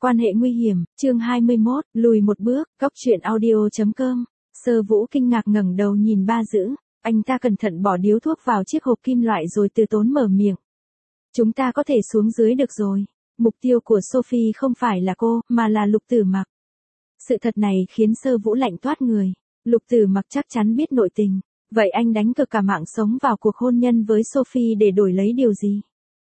Quan hệ nguy hiểm, chương 21, lùi một bước, góc truyện audio.com. Sơ Vũ kinh ngạc ngẩng đầu nhìn Ba Dữ, anh ta cẩn thận bỏ điếu thuốc vào chiếc hộp kim loại rồi từ tốn mở miệng. Chúng ta có thể xuống dưới được rồi. Mục tiêu của Sophie không phải là cô, mà là Lục Tử Mặc. Sự thật này khiến Sơ Vũ lạnh toát người. Lục Tử Mặc chắc chắn biết nội tình. Vậy anh đánh cược cả mạng sống vào cuộc hôn nhân với Sophie để đổi lấy điều gì?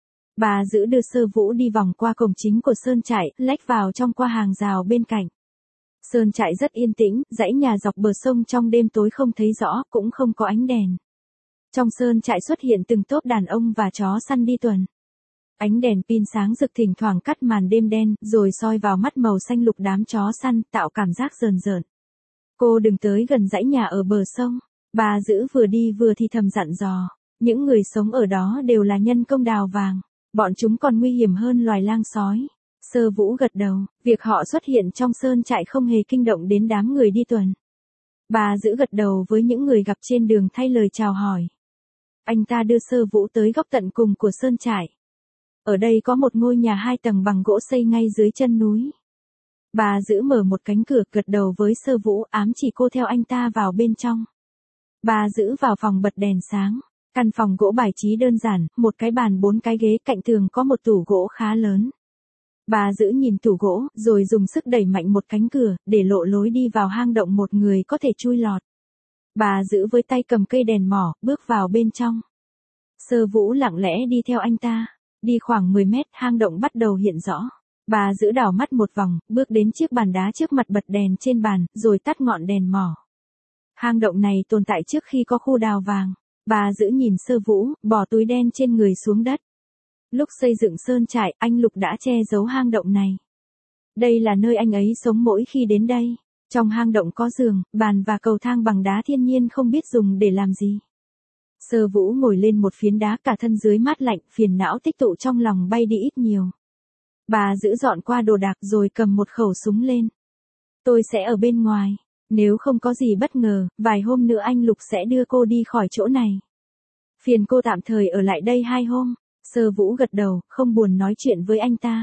Bà Dữ đưa Sơ Vũ đi vòng qua cổng chính của sơn trại, lách vào trong qua hàng rào bên cạnh. Sơn trại rất yên tĩnh, dãy nhà dọc bờ sông trong đêm tối không thấy rõ, cũng không có ánh đèn. Trong sơn trại xuất hiện từng tốp đàn ông và chó săn đi tuần. Ánh đèn pin sáng rực thỉnh thoảng cắt màn đêm đen, rồi soi vào mắt màu xanh lục đám chó săn, tạo cảm giác rờn rợn. Cô đừng tới gần dãy nhà ở bờ sông. Bà Dữ vừa đi vừa thì thầm dặn dò. Những người sống ở đó đều là nhân công đào vàng. Bọn chúng còn nguy hiểm hơn loài lang sói. Sơ Vũ gật đầu, việc họ xuất hiện trong sơn trại không hề kinh động đến đám người đi tuần. Bà Dữ gật đầu với những người gặp trên đường thay lời chào hỏi. Anh ta đưa Sơ Vũ tới góc tận cùng của sơn trại. Ở đây có một ngôi nhà 2 tầng bằng gỗ xây ngay dưới chân núi. Bà Dữ mở một cánh cửa, gật đầu với Sơ Vũ, ám chỉ cô theo anh ta vào bên trong. Bà Dữ vào phòng bật đèn sáng. Căn phòng gỗ bài trí đơn giản, một cái bàn 4 cái ghế, cạnh tường có một tủ gỗ khá lớn. Bà Dữ nhìn tủ gỗ, rồi dùng sức đẩy mạnh một cánh cửa, để lộ lối đi vào hang động một người có thể chui lọt. Bà Dữ với tay cầm cây đèn mỏ, bước vào bên trong. Sơ Vũ lặng lẽ đi theo anh ta. Đi khoảng 10 mét, hang động bắt đầu hiện rõ. Bà Dữ đảo mắt một vòng, bước đến chiếc bàn đá trước mặt, bật đèn trên bàn, rồi tắt ngọn đèn mỏ. Hang động này tồn tại trước khi có khu đào vàng. Bà Dữ nhìn Sơ Vũ, bỏ túi đen trên người xuống đất. Lúc xây dựng sơn trại, anh Lục đã che giấu hang động này. Đây là nơi anh ấy sống mỗi khi đến đây. Trong hang động có giường, bàn và cầu thang bằng đá thiên nhiên không biết dùng để làm gì. Sơ Vũ ngồi lên một phiến đá, cả thân dưới mát lạnh, phiền não tích tụ trong lòng bay đi ít nhiều. Bà Dữ dọn qua đồ đạc rồi cầm một khẩu súng lên. Tôi sẽ ở bên ngoài. Nếu không có gì bất ngờ, vài hôm nữa anh Lục sẽ đưa cô đi khỏi chỗ này. Phiền cô tạm thời ở lại đây 2 hôm. Sơ Vũ gật đầu, không buồn nói chuyện với anh ta.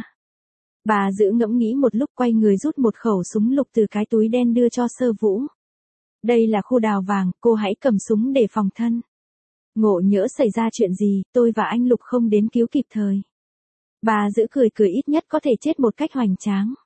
Bà Dữ ngẫm nghĩ một lúc, quay người rút một khẩu súng lục từ cái túi đen đưa cho Sơ Vũ. Đây là khu đào vàng, cô hãy cầm súng để phòng thân. Ngộ nhỡ xảy ra chuyện gì, tôi và anh Lục không đến cứu kịp thời. Bà Dữ cười cười, ít nhất có thể chết một cách hoành tráng.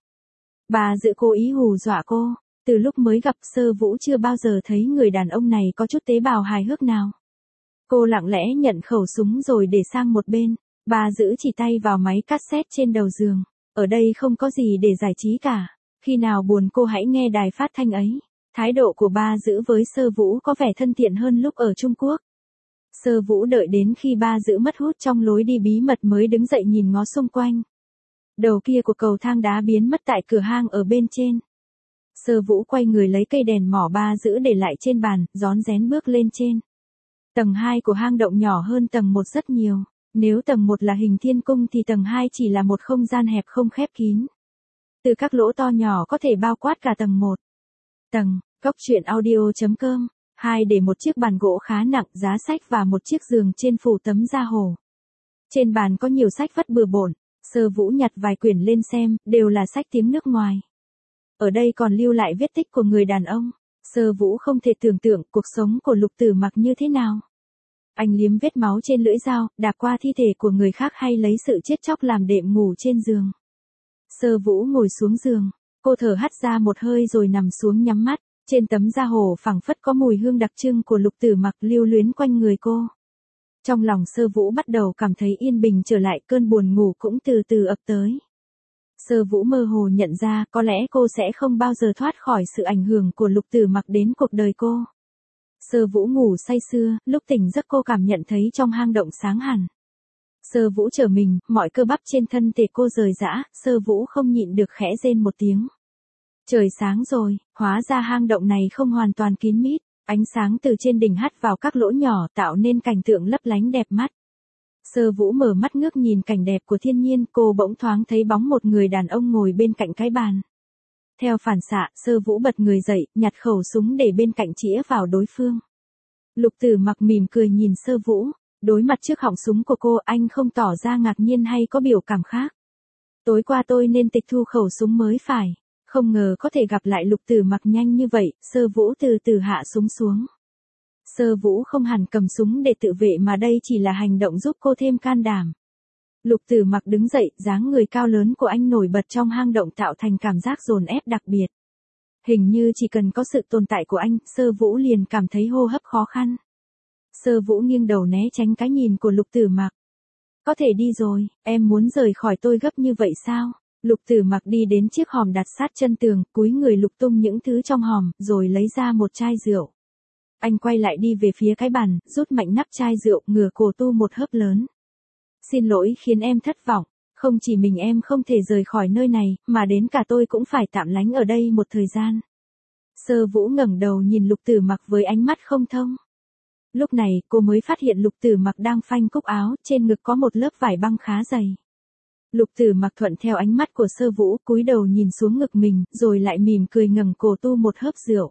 Bà Dữ cố ý hù dọa cô. Từ lúc mới gặp, Sơ Vũ chưa bao giờ thấy người đàn ông này có chút tế bào hài hước nào. Cô lặng lẽ nhận khẩu súng rồi để sang một bên. Bà Dữ chỉ tay vào máy cassette trên đầu giường. Ở đây không có gì để giải trí cả. Khi nào buồn cô hãy nghe đài phát thanh ấy. Thái độ của Ba Dữ với Sơ Vũ có vẻ thân thiện hơn lúc ở Trung Quốc. Sơ Vũ đợi đến khi Ba Dữ mất hút trong lối đi bí mật mới đứng dậy nhìn ngó xung quanh. Đầu kia của cầu thang đá biến mất tại cửa hang ở bên trên. Sơ Vũ quay người lấy cây đèn mỏ Ba Dữ để lại trên bàn, rón rén bước lên trên. Tầng 2 của hang động nhỏ hơn tầng 1 rất nhiều. Nếu tầng 1 là hình thiên cung thì tầng 2 chỉ là một không gian hẹp không khép kín. Từ các lỗ to nhỏ có thể bao quát cả tầng 1. Tầng, góc truyện audio.com. 2 để một chiếc bàn gỗ khá nặng, giá sách và một chiếc giường trên phủ tấm da hổ. Trên bàn có nhiều sách vất bừa bộn. Sơ Vũ nhặt vài quyển lên xem, đều là sách tiếng nước ngoài. Ở đây còn lưu lại vết tích của người đàn ông. Sơ Vũ không thể tưởng tượng cuộc sống của Lục Tử Mặc như thế nào. Anh liếm vết máu trên lưỡi dao, đạp qua thi thể của người khác hay lấy sự chết chóc làm đệm ngủ trên giường. Sơ Vũ ngồi xuống giường. Cô thở hắt ra một hơi rồi nằm xuống nhắm mắt. Trên tấm da hổ phảng phất có mùi hương đặc trưng của Lục Tử Mặc lưu luyến quanh người cô. Trong lòng Sơ Vũ bắt đầu cảm thấy yên bình trở lại, cơn buồn ngủ cũng từ từ ập tới. Sơ Vũ mơ hồ nhận ra có lẽ cô sẽ không bao giờ thoát khỏi sự ảnh hưởng của Lục Tử Mặc đến cuộc đời cô. Sơ Vũ ngủ say sưa, lúc tỉnh giấc cô cảm nhận thấy trong hang động sáng hẳn. Sơ Vũ trở mình, mọi cơ bắp trên thân thể cô rời rã, Sơ Vũ không nhịn được khẽ rên một tiếng. Trời sáng rồi, hóa ra hang động này không hoàn toàn kín mít, ánh sáng từ trên đỉnh hắt vào các lỗ nhỏ tạo nên cảnh tượng lấp lánh đẹp mắt. Sơ Vũ mở mắt ngước nhìn cảnh đẹp của thiên nhiên, cô bỗng thoáng thấy bóng một người đàn ông ngồi bên cạnh cái bàn. Theo phản xạ, Sơ Vũ bật người dậy, nhặt khẩu súng để bên cạnh chĩa vào đối phương. Lục Tử Mặc mỉm cười nhìn Sơ Vũ, đối mặt trước họng súng của cô, anh không tỏ ra ngạc nhiên hay có biểu cảm khác. Tối qua tôi nên tịch thu khẩu súng mới phải. Không ngờ có thể gặp lại Lục Tử Mặc nhanh như vậy, Sơ Vũ từ từ hạ súng xuống. Sơ Vũ không hẳn cầm súng để tự vệ mà đây chỉ là hành động giúp cô thêm can đảm. Lục Tử Mặc đứng dậy, dáng người cao lớn của anh nổi bật trong hang động tạo thành cảm giác dồn ép đặc biệt. Hình như chỉ cần có sự tồn tại của anh, Sơ Vũ liền cảm thấy hô hấp khó khăn. Sơ Vũ nghiêng đầu né tránh cái nhìn của Lục Tử Mặc. Có thể đi rồi, em muốn rời khỏi tôi gấp như vậy sao? Lục Tử Mặc đi đến chiếc hòm đặt sát chân tường, cúi người lục tung những thứ trong hòm, rồi lấy ra một chai rượu. Anh quay lại đi về phía cái bàn, rút mạnh nắp chai rượu, ngửa cổ tu một hớp lớn. Xin lỗi khiến em thất vọng, không chỉ mình em không thể rời khỏi nơi này, mà đến cả tôi cũng phải tạm lánh ở đây một thời gian. Sơ Vũ ngẩng đầu nhìn Lục Tử Mặc với ánh mắt không thông. Lúc này, cô mới phát hiện Lục Tử Mặc đang phanh cúc áo, trên ngực có một lớp vải băng khá dày. Lục Tử Mặc thuận theo ánh mắt của Sơ Vũ, cúi đầu nhìn xuống ngực mình, rồi lại mỉm cười ngẩng cổ tu một hớp rượu.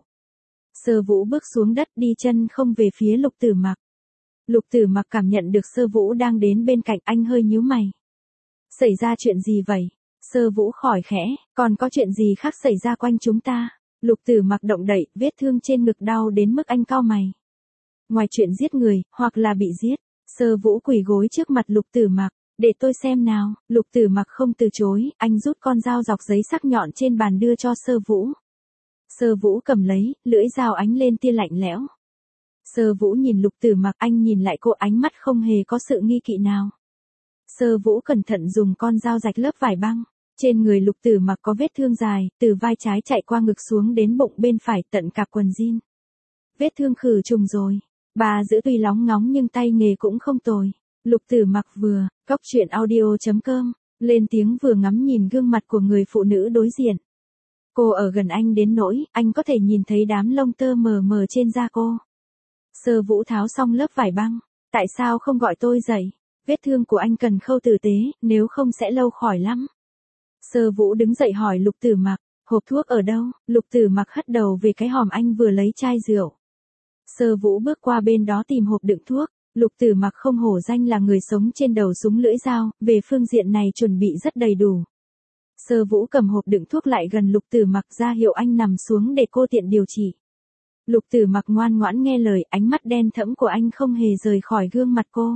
Sơ Vũ bước xuống đất, đi chân không về phía Lục Tử Mặc. Lục Tử Mặc cảm nhận được Sơ Vũ đang đến bên cạnh, anh hơi nhíu mày. Xảy ra chuyện gì vậy? Sơ Vũ khỏi khẽ, còn có chuyện gì khác xảy ra quanh chúng ta? Lục Tử Mặc động đậy, vết thương trên ngực đau đến mức anh cau mày. Ngoài chuyện giết người, hoặc là bị giết, Sơ Vũ quỳ gối trước mặt Lục Tử Mặc. Để tôi xem nào. Lục Tử Mặc không từ chối, anh rút con dao dọc giấy sắc nhọn trên bàn đưa cho Sơ Vũ. Sơ Vũ cầm lấy, lưỡi dao ánh lên tia lạnh lẽo. Sơ Vũ nhìn Lục Tử Mặc, anh nhìn lại cô, ánh mắt không hề có sự nghi kỵ nào. Sơ Vũ cẩn thận dùng con dao rạch lớp vải băng. Trên người Lục Tử Mặc có vết thương dài, từ vai trái chạy qua ngực xuống đến bụng bên phải tận cạp quần jean. Vết thương khử trùng rồi. Bà giữ tuy lóng ngóng nhưng tay nghề cũng không tồi. Lục Tử Mặc vừa, cóc truyện audio.com, lên tiếng vừa ngắm nhìn gương mặt của người phụ nữ đối diện. Cô ở gần anh đến nỗi, anh có thể nhìn thấy đám lông tơ mờ mờ trên da cô. Sơ Vũ tháo xong lớp vải băng. Tại sao không gọi tôi dậy? Vết thương của anh cần khâu tử tế, nếu không sẽ lâu khỏi lắm. Sơ Vũ đứng dậy hỏi Lục Tử Mặc, hộp thuốc ở đâu? Lục Tử Mặc hất đầu về cái hòm anh vừa lấy chai rượu. Sơ Vũ bước qua bên đó tìm hộp đựng thuốc. Lục Tử Mặc không hổ danh là người sống trên đầu súng lưỡi dao, về phương diện này chuẩn bị rất đầy đủ. Sơ Vũ cầm hộp đựng thuốc lại gần Lục Tử Mặc, ra hiệu anh nằm xuống để cô tiện điều trị. Lục Tử Mặc ngoan ngoãn nghe lời, ánh mắt đen thẫm của anh không hề rời khỏi gương mặt cô.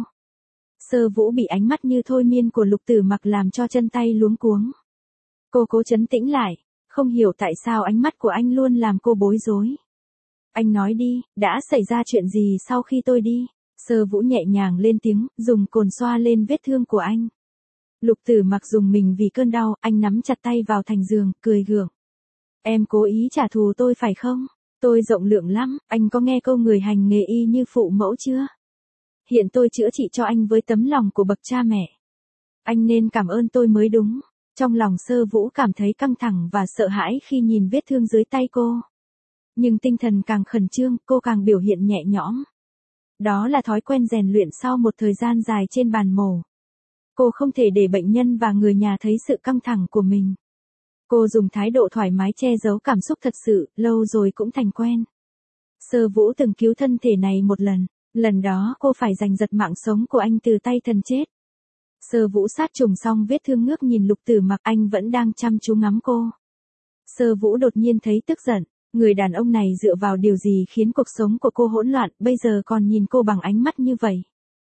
Sơ Vũ bị ánh mắt như thôi miên của Lục Tử Mặc làm cho chân tay luống cuống. Cô cố trấn tĩnh lại, không hiểu tại sao ánh mắt của anh luôn làm cô bối rối. Anh nói đi, đã xảy ra chuyện gì sau khi tôi đi? Sơ Vũ nhẹ nhàng lên tiếng, dùng cồn xoa lên vết thương của anh. Lục Tử Mặc dùng mình vì cơn đau, anh nắm chặt tay vào thành giường, cười gượng. Em cố ý trả thù tôi phải không? Tôi rộng lượng lắm, anh có nghe câu người hành nghề y như phụ mẫu chưa? Hiện tôi chữa trị cho anh với tấm lòng của bậc cha mẹ. Anh nên cảm ơn tôi mới đúng. Trong lòng Sơ Vũ cảm thấy căng thẳng và sợ hãi khi nhìn vết thương dưới tay cô. Nhưng tinh thần càng khẩn trương, cô càng biểu hiện nhẹ nhõm. Đó là thói quen rèn luyện sau một thời gian dài trên bàn mổ. Cô không thể để bệnh nhân và người nhà thấy sự căng thẳng của mình. Cô dùng thái độ thoải mái che giấu cảm xúc thật sự, lâu rồi cũng thành quen. Sơ Vũ từng cứu thân thể này một lần đó cô phải giành giật mạng sống của anh từ tay thần chết. Sơ Vũ sát trùng xong vết thương ngước nhìn Lục Tử Mặc, anh vẫn đang chăm chú ngắm cô. Sơ Vũ đột nhiên thấy tức giận, người đàn ông này dựa vào điều gì khiến cuộc sống của cô hỗn loạn, bây giờ còn nhìn cô bằng ánh mắt như vậy.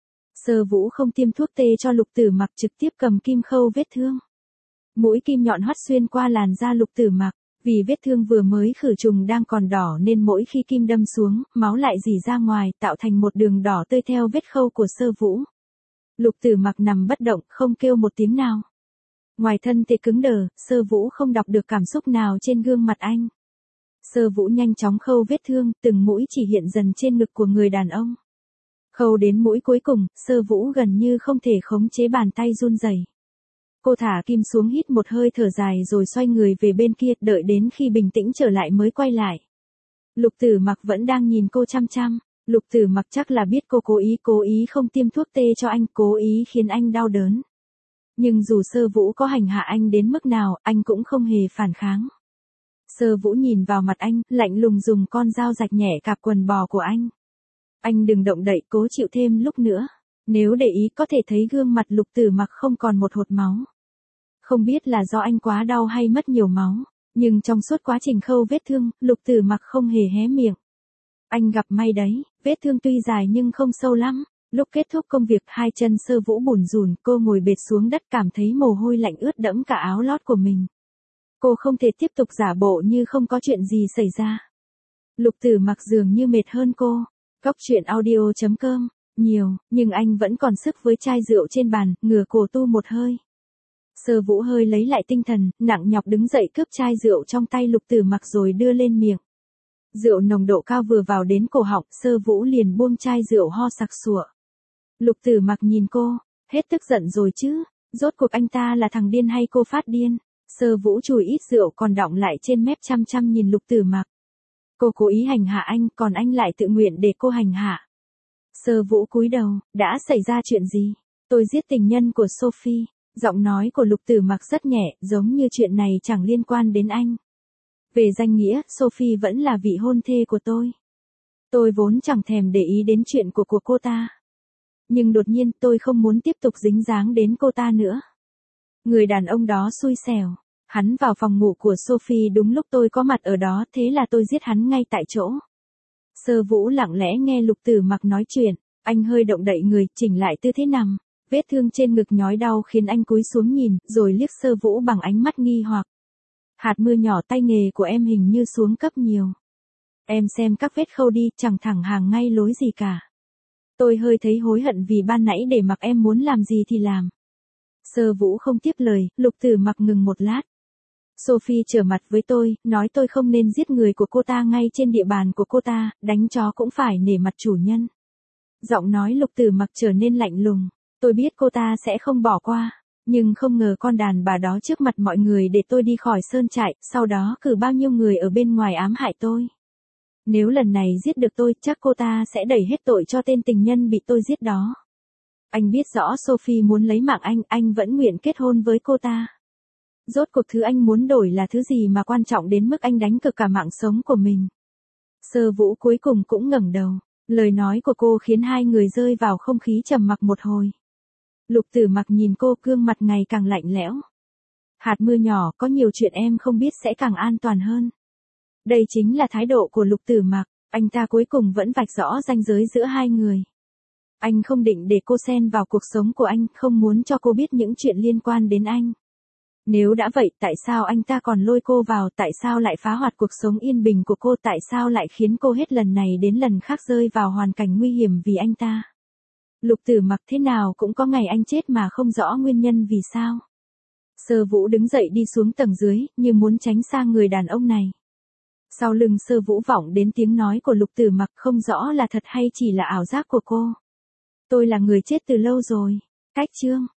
Sơ Vũ không tiêm thuốc tê cho Lục Tử Mặc, trực tiếp cầm kim khâu vết thương. Mũi kim nhọn hoắt xuyên qua làn da Lục Tử Mặc, vì vết thương vừa mới khử trùng đang còn đỏ nên mỗi khi kim đâm xuống, máu lại rỉ ra ngoài, tạo thành một đường đỏ tươi theo vết khâu của Sơ Vũ. Lục Tử Mặc nằm bất động, không kêu một tiếng nào. Ngoài thân thể cứng đờ, Sơ Vũ không đọc được cảm xúc nào trên gương mặt anh. Sơ Vũ nhanh chóng khâu vết thương, từng mũi chỉ hiện dần trên ngực của người đàn ông. Khâu đến mũi cuối cùng, Sơ Vũ gần như không thể khống chế bàn tay run rẩy. Cô thả kim xuống, hít một hơi thở dài rồi xoay người về bên kia, đợi đến khi bình tĩnh trở lại mới quay lại. Lục Tử Mặc vẫn đang nhìn cô chăm chăm. Lục Tử Mặc chắc là biết cô cố ý không tiêm thuốc tê cho anh, cố ý khiến anh đau đớn. Nhưng dù Sơ Vũ có hành hạ anh đến mức nào, anh cũng không hề phản kháng. Sơ Vũ nhìn vào mặt anh, lạnh lùng dùng con dao rạch nhẹ cạp quần bò của anh. Anh đừng động đậy, cố chịu thêm lúc nữa. Nếu để ý có thể thấy gương mặt Lục Tử Mặc không còn một hột máu. Không biết là do anh quá đau hay mất nhiều máu, nhưng trong suốt quá trình khâu vết thương, Lục Tử Mặc không hề hé miệng. Anh gặp may đấy, vết thương tuy dài nhưng không sâu lắm. Lúc kết thúc công việc, hai chân Sơ Vũ bủn rủn, cô ngồi bệt xuống đất cảm thấy mồ hôi lạnh ướt đẫm cả áo lót của mình. Cô không thể tiếp tục giả bộ như không có chuyện gì xảy ra. Lục Tử Mặc dường như mệt hơn cô. Cóc truyện audio.com, nhiều, nhưng anh vẫn còn sức với chai rượu trên bàn, ngửa cổ tu một hơi. Sơ Vũ hơi lấy lại tinh thần, nặng nhọc đứng dậy cướp chai rượu trong tay Lục Tử Mặc rồi đưa lên miệng. Rượu nồng độ cao vừa vào đến cổ họng, Sơ Vũ liền buông chai rượu ho sặc sụa. Lục Tử Mặc nhìn cô, hết tức giận rồi chứ, rốt cuộc anh ta là thằng điên hay cô phát điên. Sơ Vũ chùi ít rượu còn đọng lại trên mép chăm chăm nhìn Lục Tử Mặc. Cô cố ý hành hạ anh, còn anh lại tự nguyện để cô hành hạ. Sơ Vũ cúi đầu, đã xảy ra chuyện gì? Tôi giết tình nhân của Sophie. Giọng nói của Lục Tử Mặc rất nhẹ, giống như chuyện này chẳng liên quan đến anh. Về danh nghĩa, Sophie vẫn là vị hôn thê của tôi. Tôi vốn chẳng thèm để ý đến chuyện của cô ta. Nhưng đột nhiên tôi không muốn tiếp tục dính dáng đến cô ta nữa. Người đàn ông đó xui xẻo. Hắn vào phòng ngủ của Sophie đúng lúc tôi có mặt ở đó, thế là tôi giết hắn ngay tại chỗ. Sơ Vũ lặng lẽ nghe Lục Tử Mặc nói chuyện. Anh hơi động đậy người, chỉnh lại tư thế nằm. Vết thương trên ngực nhói đau khiến anh cúi xuống nhìn, rồi liếc Sơ Vũ bằng ánh mắt nghi hoặc. Hạt mưa nhỏ, tay nghề của em hình như xuống cấp nhiều. Em xem các vết khâu đi, chẳng thẳng hàng ngay lối gì cả. Tôi hơi thấy hối hận vì ban nãy để mặc em muốn làm gì thì làm. Sơ Vũ không tiếp lời, Lục Tử Mặc ngừng một lát. Sophie trở mặt với tôi, nói tôi không nên giết người của cô ta ngay trên địa bàn của cô ta, đánh chó cũng phải nể mặt chủ nhân. Giọng nói Lục Tử Mặc trở nên lạnh lùng. Tôi biết cô ta sẽ không bỏ qua, nhưng không ngờ con đàn bà đó trước mặt mọi người để tôi đi khỏi sơn trại, sau đó cử bao nhiêu người ở bên ngoài ám hại tôi. Nếu lần này giết được tôi, chắc cô ta sẽ đẩy hết tội cho tên tình nhân bị tôi giết đó. Anh biết rõ Sophie muốn lấy mạng anh vẫn nguyện kết hôn với cô ta. Rốt cuộc thứ anh muốn đổi là thứ gì mà quan trọng đến mức anh đánh cược cả mạng sống của mình. Sơ Vũ cuối cùng cũng ngẩng đầu. Lời nói của cô khiến hai người rơi vào không khí trầm mặc một hồi. Lục Tử Mặc nhìn cô, gương mặt ngày càng lạnh lẽo. Hạt mưa nhỏ, có nhiều chuyện em không biết sẽ càng an toàn hơn. Đây chính là thái độ của Lục Tử Mặc, anh ta cuối cùng vẫn vạch rõ ranh giới giữa hai người. Anh không định để cô xen vào cuộc sống của anh, không muốn cho cô biết những chuyện liên quan đến anh. Nếu đã vậy, tại sao anh ta còn lôi cô vào, tại sao lại phá hoại cuộc sống yên bình của cô, tại sao lại khiến cô hết lần này đến lần khác rơi vào hoàn cảnh nguy hiểm vì anh ta? Lục Tử Mặc thế nào cũng có ngày anh chết mà không rõ nguyên nhân vì sao. Sơ Vũ đứng dậy đi xuống tầng dưới, như muốn tránh xa người đàn ông này. Sau lưng Sơ Vũ vọng đến tiếng nói của Lục Tử Mặc, không rõ là thật hay chỉ là ảo giác của cô. Tôi là người chết từ lâu rồi. Cách chương